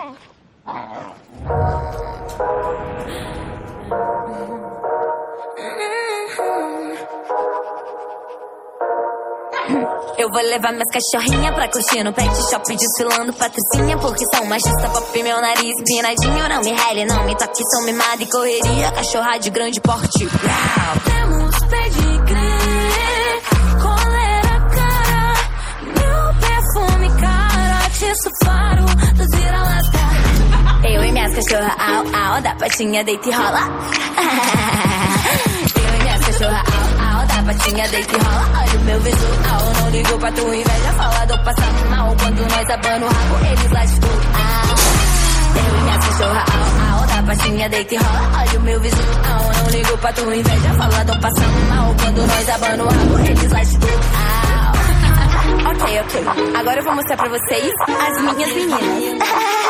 Eu vou levar minhas cachorrinhas pra curtir no pet shop desfilando patricinha, porque são machista pop, meu nariz empinadinho. Não me rele, não me toque, sou mimada e correria. Cachorra de grande porte. Temos pedigree, coleira cara, meu perfume cara, atiço faro dos vira-lata. Eu e minhas cachorras, au, au, da patinha deita e rola. Eu e minhas cachorras, au, au, da patinha deita e rola. Olha o meu visual, não ligo pra tua inveja. Fala do passado mal, quando nós abano o rabo, eles lá de tudo. Eu e minhas cachorras, au, au, da patinha deita e rola. Olha o meu visual, não ligo pra tua inveja. Fala do passado mal, quando nós abano o rabo, eles lá de tudo. Ok. Agora eu vou mostrar pra vocês as minhas meninas.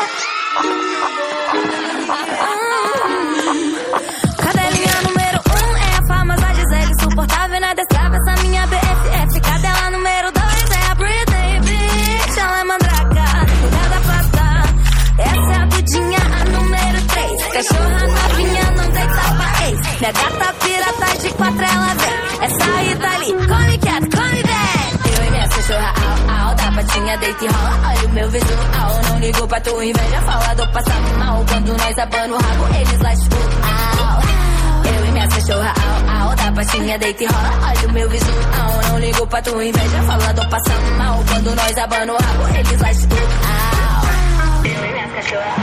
Cadelinha número 1 é a famosa Gisele, insuportável na destrava, essa minha BFF. Cadela número 2 é a Britney Bitch, ela é mandraca, cuidada plata. Essa é a Dudinha, a número 3. Cachorra novinha, não deita pra ex. Minha gata pirata de 4, ela vem. Essa aí tá ali, come quieto, come bem. Eu e minha cachorra, au, au, da patinha deita e rola. Olha o meu visual, não ligo pra tua inveja. Fala do passado mal, quando nós abano o rabo, eles lá de eu e minha cachorra, au, au, da patinha deita e rola. Olha o meu visual, não ligo pra tua inveja. Fala do passado mal, quando nós abano o rabo, eles lá de eu e minha cachorra,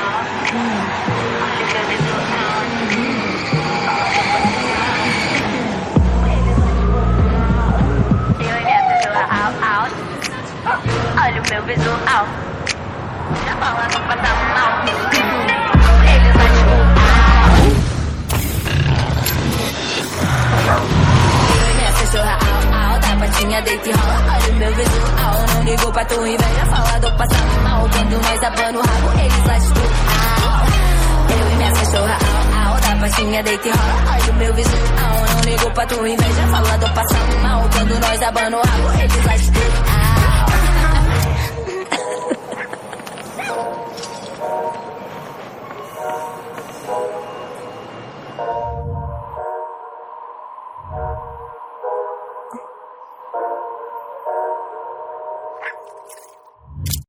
olha o meu visual, já fala do passado mal, eles lá de eu e minha cachorra, au, au, da patinha deita e rola. Olha o meu visual, não ligo pra tua inveja. Fala do passado mal, quando nós abano o rabo, eles lá de eu e minha cachorra, au, au, da patinha deita e rola. Olha o meu visual, não ligo pra tua inveja. Fala do passado mal, quando nós abano o rabo, eles lá de